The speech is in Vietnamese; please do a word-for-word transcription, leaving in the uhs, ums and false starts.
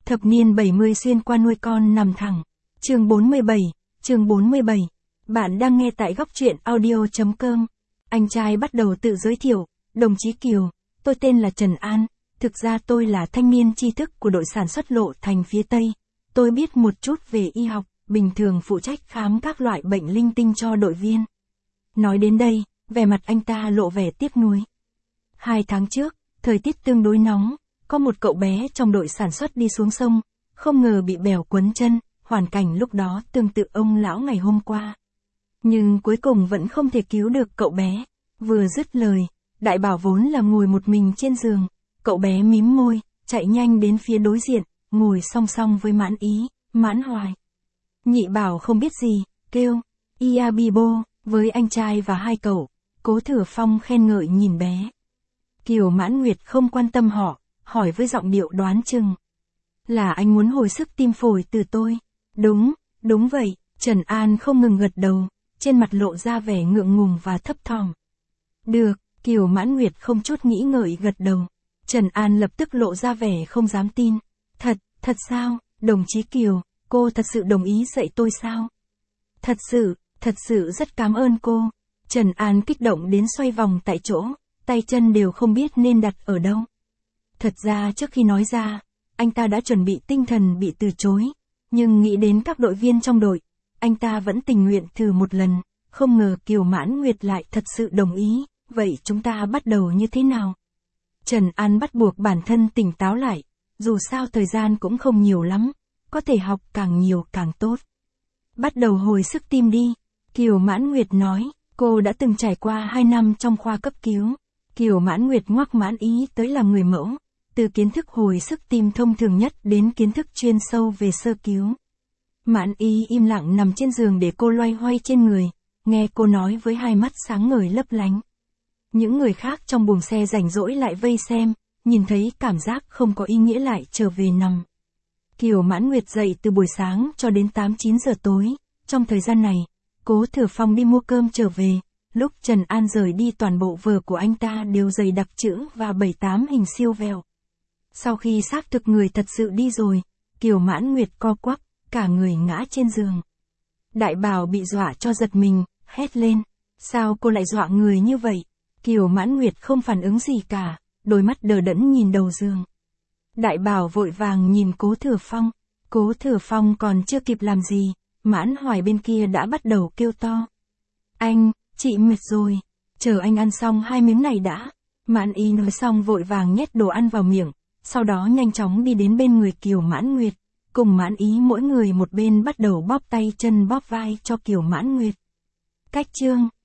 Thập niên bảy mươi xuyên qua nuôi con nằm thẳng. Chương bốn mươi bảy, chương bốn mươi bảy. Bạn đang nghe tại góc truyện audio chấm com. Anh trai bắt đầu tự giới thiệu, đồng chí Kiều, tôi tên là Trần An, thực ra tôi là thanh niên tri thức của đội sản xuất Lộ Thành phía Tây. Tôi biết một chút về y học, bình thường phụ trách khám các loại bệnh linh tinh cho đội viên. Nói đến đây, vẻ mặt anh ta lộ vẻ tiếc nuối. Hai tháng trước, thời tiết tương đối nóng, có một cậu bé trong đội sản xuất đi xuống sông, không ngờ bị bèo quấn chân, hoàn cảnh lúc đó tương tự ông lão ngày hôm qua. Nhưng cuối cùng vẫn không thể cứu được cậu bé. Vừa dứt lời, Đại Bảo vốn là ngồi một mình trên giường, cậu bé mím môi, chạy nhanh đến phía đối diện, ngồi song song với Mãn Ý, Mãn Hoài. Nhị Bảo không biết gì, kêu, Ia Bibo, với anh trai và hai cậu. Cố Thừa Phong khen ngợi nhìn bé. Kiều Mãn Nguyệt không quan tâm họ, hỏi với giọng điệu đoán chừng. Là anh muốn hồi sức tim phổi từ tôi. Đúng, đúng vậy, Trần An không ngừng gật đầu, trên mặt lộ ra vẻ ngượng ngùng và thấp thỏm. Được, Kiều Mãn Nguyệt không chút nghĩ ngợi gật đầu. Trần An lập tức lộ ra vẻ không dám tin. Thật, thật sao, đồng chí Kiều, cô thật sự đồng ý dạy tôi sao? Thật sự, thật sự rất cảm ơn cô. Trần An kích động đến xoay vòng tại chỗ, tay chân đều không biết nên đặt ở đâu. Thật ra trước khi nói ra, anh ta đã chuẩn bị tinh thần bị từ chối, nhưng nghĩ đến các đội viên trong đội, anh ta vẫn tình nguyện thử một lần, không ngờ Kiều Mãn Nguyệt lại thật sự đồng ý, vậy chúng ta bắt đầu như thế nào? Trần An bắt buộc bản thân tỉnh táo lại, dù sao thời gian cũng không nhiều lắm, có thể học càng nhiều càng tốt. Bắt đầu hồi sức tim đi, Kiều Mãn Nguyệt nói, cô đã từng trải qua hai năm trong khoa cấp cứu. Kiều Mãn Nguyệt ngoắc Mãn Ý tới làm người mẫu, từ kiến thức hồi sức tim thông thường nhất đến kiến thức chuyên sâu về sơ cứu. Mãn Ý im lặng nằm trên giường để cô loay hoay trên người, nghe cô nói với hai mắt sáng ngời lấp lánh. Những người khác trong buồng xe rảnh rỗi lại vây xem, nhìn thấy cảm giác không có ý nghĩa lại trở về nằm. Kiều Mãn Nguyệt dậy từ buổi sáng cho đến tám chín giờ tối, trong thời gian này, Cố Thừa Phong đi mua cơm trở về. Lúc Trần An rời đi toàn bộ vở của anh ta đều dày đặc chữ và bảy tám hình siêu vẹo. Sau khi xác thực người thật sự đi rồi, Kiều Mãn Nguyệt co quắp, cả người ngã trên giường. Đại Bảo bị dọa cho giật mình, hét lên. Sao cô lại dọa người như vậy? Kiều Mãn Nguyệt không phản ứng gì cả, đôi mắt đờ đẫn nhìn đầu giường. Đại Bảo vội vàng nhìn Cố Thừa Phong. Cố Thừa Phong còn chưa kịp làm gì, Mãn Hoài bên kia đã bắt đầu kêu to. Anh, chị mệt rồi, chờ anh ăn xong hai miếng này đã. Mãn Ý nói xong vội vàng nhét đồ ăn vào miệng, sau đó nhanh chóng đi đến bên người Kiều Mãn Nguyệt, cùng Mãn Ý mỗi người một bên bắt đầu bóp tay chân bóp vai cho Kiều Mãn Nguyệt. Cách chương